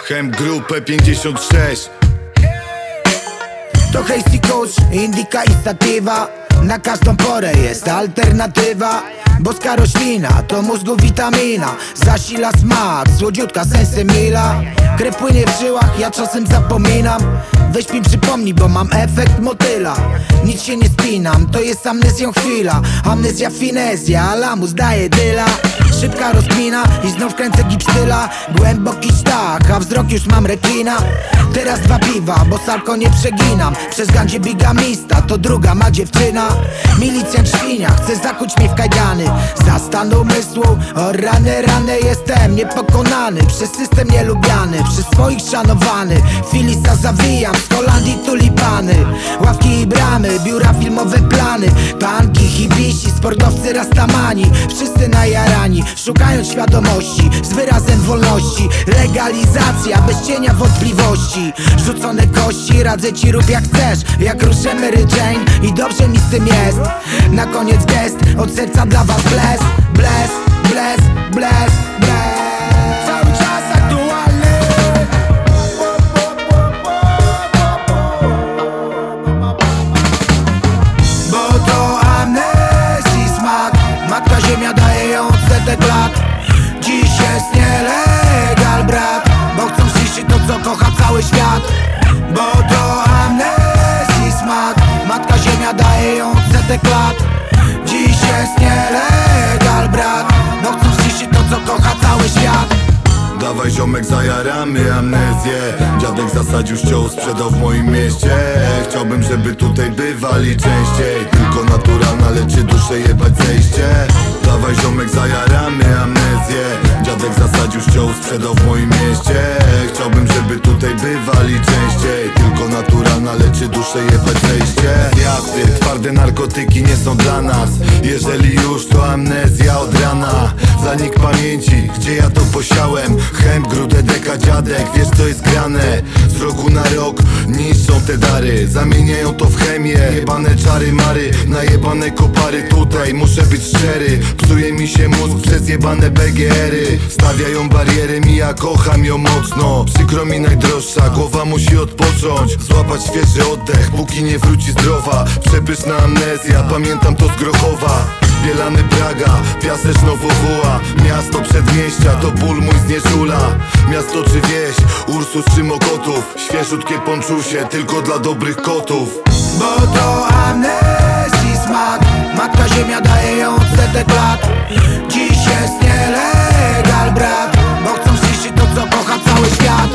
Hemp Grupę 56. To Hasty Kush, Indyka i Sativa. Na każdą porę jest alternatywa. Boska roślina to mózgu witamina. Zasila smak, słodziutka sensemila. Krew płynie w żyłach, ja czasem zapominam. Weź mi przypomnij, bo mam efekt motyla. Nic się nie spinam, to jest amnezją chwila. Amnezja finezja, lamus daje dyla. Szybka rozkmina i znów kręcę gipstyla. Głęboki sztak, a wzrok już mam rekina. Teraz 2 piwa, bo salko nie przeginam. Przez gandzie bigamista, to druga ma dziewczyna. Milicjant świnia, chce zakuć mnie w kajdany. Za stan umysłu, o rany jestem niepokonany. Przez system nielubiany, przez swoich szanowany. Filisa zawijam, z Holandii tulipany. Ławki i bramy, biura filmowe plany. Panki, hibisi, sportowcy rastamani. Wszyscy najarani, szukając świadomości z wyrazem wolności. Legalizacja, bez cienia wątpliwości. Rzucone kości, radzę ci rób jak chcesz. Jak ruszę Mary Jane i dobrze mi z tym jest. Na koniec gest, od serca dla was bless. Bless, bless, bless, bless. Cały czas aktualny. Bo to amnezji smak. Matka ziemia daje ją od setek lat. Dziś jest nielegal, brat. Bo chcą zniszczyć to, co kocha cały świat. Bo to amnezji smak. Matka ziemia daje ją od setek lat. Dziś jest nielegal, brat. Bo chcą zniszczyć to, co kocha cały świat. Dawaj ziomek, zajaramy amnezję. Dziadek zasadził ściął, sprzedał w moim mieście. Chciałbym, żeby tutaj bywali częściej. Tylko naturalna leczy duszę jebać zejście. Dawaj ziomek, zajaramy amnezję. Dziadek zasadził ściął, sprzedał w moim mieście. Chciałbym, żeby tutaj bywali częściej. Tylko naturalna leczy duszę jebać zejście. Jazdy, twarde narkotyki nie są dla nas. Jeżeli już, to amnezja od rana. Zanik pamięci, gdzie ja to posiałem. Hemp, grudę, deka, dziadek, wiesz co jest grane. Z roku na rok niszczą te dary. Zamieniają to w chemię. Jebane czary mary, najebane kopary. Tutaj muszę być szczery. Psuje mi się mózg przez jebane BGR-y. Stawiają bariery, mi ja kocham ją mocno. Przykro mi najdroższa, głowa musi odpocząć. Złapać świeży oddech, póki nie wróci zdrowa. Przepyszna amnezja, pamiętam to z Grochowa. Bielany Praga, Piasecz Nowowoła. Miasto przedmieścia, to ból mój znieczula. Miasto czy wieś, Ursus czy Mokotów. Świeżutkie ponczusie, tylko dla dobrych kotów. Bo to amnezji smak. Matka ziemia daje ją od setek lat. Dziś jest nielegal, brat. Bo chcą zniszczyć to, co kocha cały świat.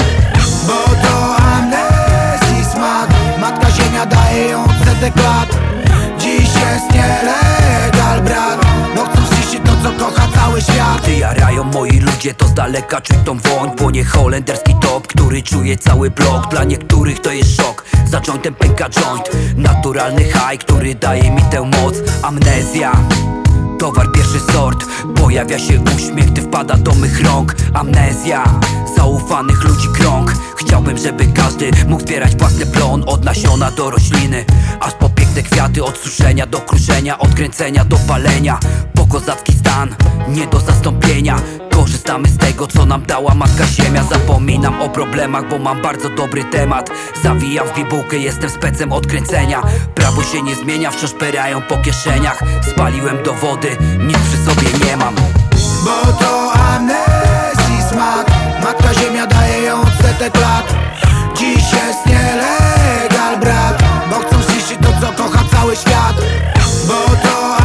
Bo to amnezji smak. Matka ziemia daje ją od setek lat. Dziś jest nielegal, brat. Bo chcą zniszczyć to, co kocha cały świat. Gdy jarają moi ludzie, to z daleka czuć tą woń. Płonie holenderski top, który czuje cały blok. Dla niektórych to jest szok, za jointem pęka joint. Naturalny high, który daje mi tę moc. Amnezja, towar pierwszy sort. Pojawia się uśmiech, gdy wpada do mych rąk. Amnezja, zaufanych ludzi krąg. Chciałbym, żeby każdy mógł zbierać własny plon. Od nasiona do rośliny, aż po piękne kwiaty. Od suszenia do kruszenia, od kręcenia do palenia. Po kozacki stan, nie do zastąpienia. Korzystamy z tego, co nam dała matka ziemia. Zapominam o problemach, bo mam bardzo dobry temat. Zawijam w bibułkę, jestem specem od kręcenia. Prawo się nie zmienia, wciąż perają po kieszeniach. Spaliłem dowody, nic przy sobie nie mam. Bo to amnezji smak. Matka ziemia daje ją od setek lat. Dziś jest nielegal, brat. Bo chcą zniszczyć to, co kocha cały świat. Bo to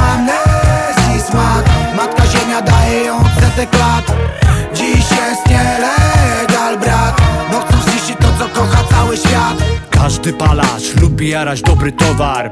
amnezji smak. Matka ziemia daje ją od setek lat. Dziś jest nielegal, brat. Bo chcą zniszczyć to, co kocha cały świat. Każdy palacz lubi jarać dobry towar.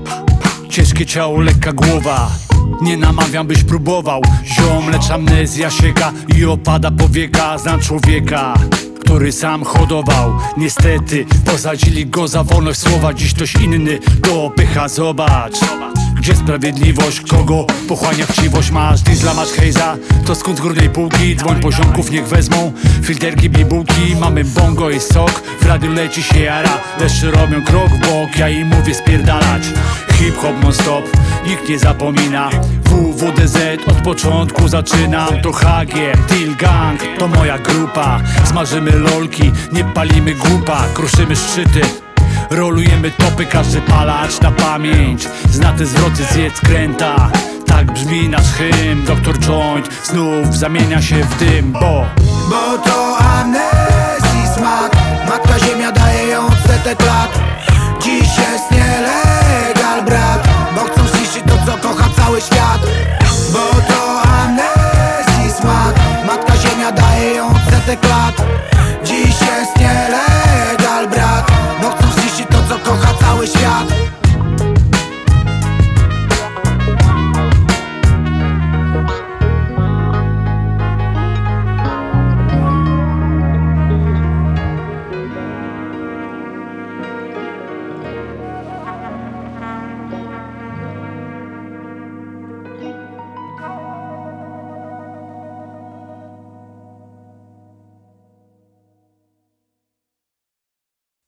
Ciężkie ciało, lekka głowa. Nie namawiam, byś próbował. Ziom, lecz amnezja sieka i opada powieka. Znam człowieka, który sam hodował. Niestety posadzili go za wolność słowa. Dziś ktoś inny to opycha, zobacz. Gdzie sprawiedliwość? Kogo pochłania chciwość? Masz diesla, masz hejza? To skąd z górnej półki? Dzwoń poziomków, niech wezmą filterki, bibułki. Mamy bongo i sok, w radiu leci się jara. Leszcze robią krok w bok, ja im mówię spierdalać. Hip-hop non-stop, nikt nie zapomina. WWDZ od początku zaczynam. To Hagier, Deal Gang, to moja grupa. Smażymy lolki, nie palimy głupa. Kruszymy szczyty, rolujemy topy, każdy palacz na pamięć. Zna te zwroty, zjedz kręta. Tak brzmi nasz hymn. Dr. Joint znów zamienia się w dym, bo to amnezji smak. Matka ziemia daje ją setek lat. Dziś jest nielegal, brat, bo chcą zniszczyć to, co kocha cały świat. Bo to amnezji smak. Matka ziemia daje ją setek lat.